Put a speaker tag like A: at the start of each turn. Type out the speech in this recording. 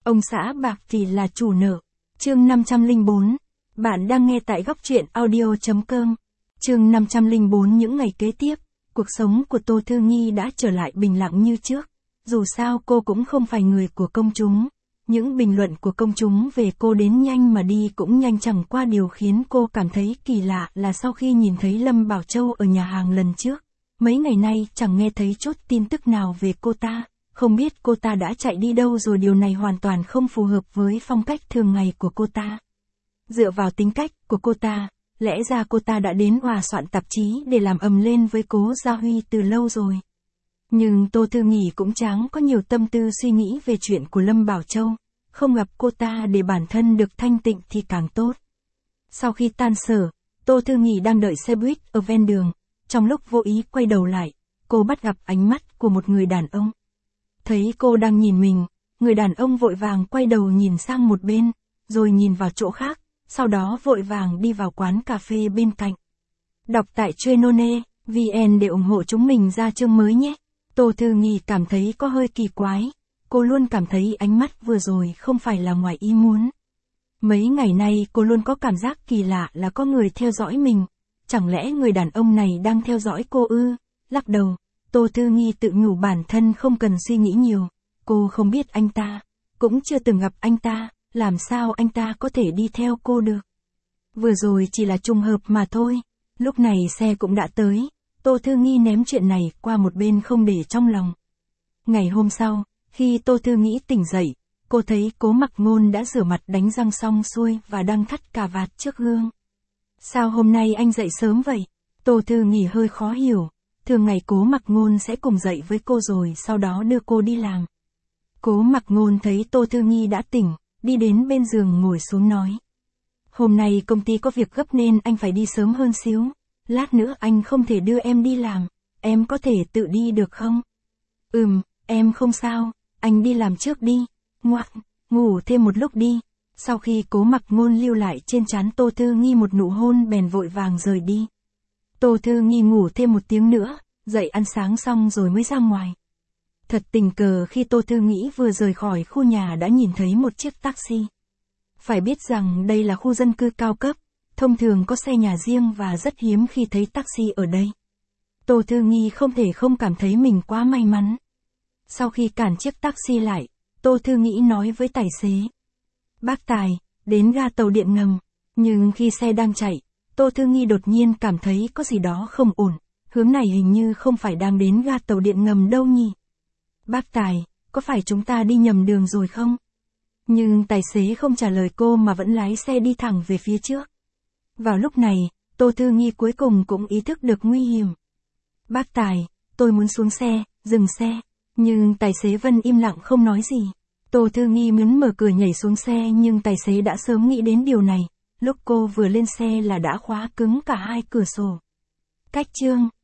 A: Ông xã bạc vì là chủ nợ. Chương 504. Bạn đang nghe tại góc truyện audio.com. Chương 504. Những ngày kế tiếp, cuộc sống của Tô Thư Nghi đã trở lại bình lặng như trước. Dù sao cô cũng không phải người của công chúng. Những bình luận của công chúng về cô đến nhanh mà đi cũng nhanh, chẳng qua điều khiến cô cảm thấy kỳ lạ là sau khi nhìn thấy Lâm Bảo Châu ở nhà hàng lần trước, mấy ngày nay chẳng nghe thấy chút tin tức nào về cô ta. Không biết cô ta đã chạy đi đâu rồi, điều này hoàn toàn không phù hợp với phong cách thường ngày của cô ta. Dựa vào tính cách của cô ta, lẽ ra cô ta đã đến Hòa soạn tạp chí để làm ầm lên với Cố Gia Huy từ lâu rồi. Nhưng Tô Thư Nghi cũng chẳng có nhiều tâm tư suy nghĩ về chuyện của Lâm Bảo Châu, không gặp cô ta để bản thân được thanh tịnh thì càng tốt. Sau khi tan sở, Tô Thư Nghi đang đợi xe buýt ở ven đường, trong lúc vô ý quay đầu lại, cô bắt gặp ánh mắt của một người đàn ông. Thấy cô đang nhìn mình, người đàn ông vội vàng quay đầu nhìn sang một bên, rồi nhìn vào chỗ khác, sau đó vội vàng đi vào quán cà phê bên cạnh. Đọc tại Chuyên.vn để ủng hộ chúng mình ra chương mới nhé. Tô Thư Nghi cảm thấy có hơi kỳ quái, cô luôn cảm thấy ánh mắt vừa rồi không phải là ngoài ý muốn. Mấy ngày nay cô luôn có cảm giác kỳ lạ là có người theo dõi mình, chẳng lẽ người đàn ông này đang theo dõi cô ư? Lắc đầu, Tô Thư Nghi tự nhủ bản thân không cần suy nghĩ nhiều, cô không biết anh ta, cũng chưa từng gặp anh ta, làm sao anh ta có thể đi theo cô được. Vừa rồi chỉ là trùng hợp mà thôi. Lúc này xe cũng đã tới, Tô Thư Nghi ném chuyện này qua một bên không để trong lòng. Ngày hôm sau, khi Tô Thư Nghi tỉnh dậy, cô thấy Cố Mặc Ngôn đã rửa mặt đánh răng xong xuôi và đang thắt cà vạt trước gương. Sao hôm nay anh dậy sớm vậy? Tô Thư Nghi hơi khó hiểu, thường ngày Cố Mặc Ngôn sẽ cùng dậy với cô rồi sau đó đưa cô đi làm. Cố Mặc Ngôn thấy Tô Thư Nghi đã tỉnh, đi đến bên giường ngồi xuống nói. Hôm nay công ty có việc gấp nên anh phải đi sớm hơn xíu, lát nữa anh không thể đưa em đi làm, em có thể tự đi được không? Em không sao, anh đi làm trước đi, ngoan, ngủ thêm một lúc đi. Sau khi Cố Mặc Ngôn lưu lại trên trán Tô Thư Nghi một nụ hôn bèn vội vàng rời đi. Tô Thư Nghi ngủ thêm một tiếng nữa, dậy ăn sáng xong rồi mới ra ngoài. Thật tình cờ khi Tô Thư Nghi vừa rời khỏi khu nhà đã nhìn thấy một chiếc taxi. Phải biết rằng đây là khu dân cư cao cấp, thông thường có xe nhà riêng và rất hiếm khi thấy taxi ở đây. Tô Thư Nghi không thể không cảm thấy mình quá may mắn. Sau khi cản chiếc taxi lại, Tô Thư Nghi nói với tài xế. Bác Tài, đến ga tàu điện ngầm. Nhưng khi xe đang chạy, Tô Thư Nghi đột nhiên cảm thấy có gì đó không ổn. Hướng này hình như không phải đang đến ga tàu điện ngầm đâu nhỉ. Bác Tài, có phải chúng ta đi nhầm đường rồi không? Nhưng tài xế không trả lời cô mà vẫn lái xe đi thẳng về phía trước. Vào lúc này, Tô Thư Nghi cuối cùng cũng ý thức được nguy hiểm. Bác Tài, tôi muốn xuống xe, dừng xe. Nhưng tài xế vẫn im lặng không nói gì. Tô Thư Nghi muốn mở cửa nhảy xuống xe nhưng tài xế đã sớm nghĩ đến điều này. Lúc cô vừa lên xe là đã khóa cứng cả hai cửa sổ. Cách chương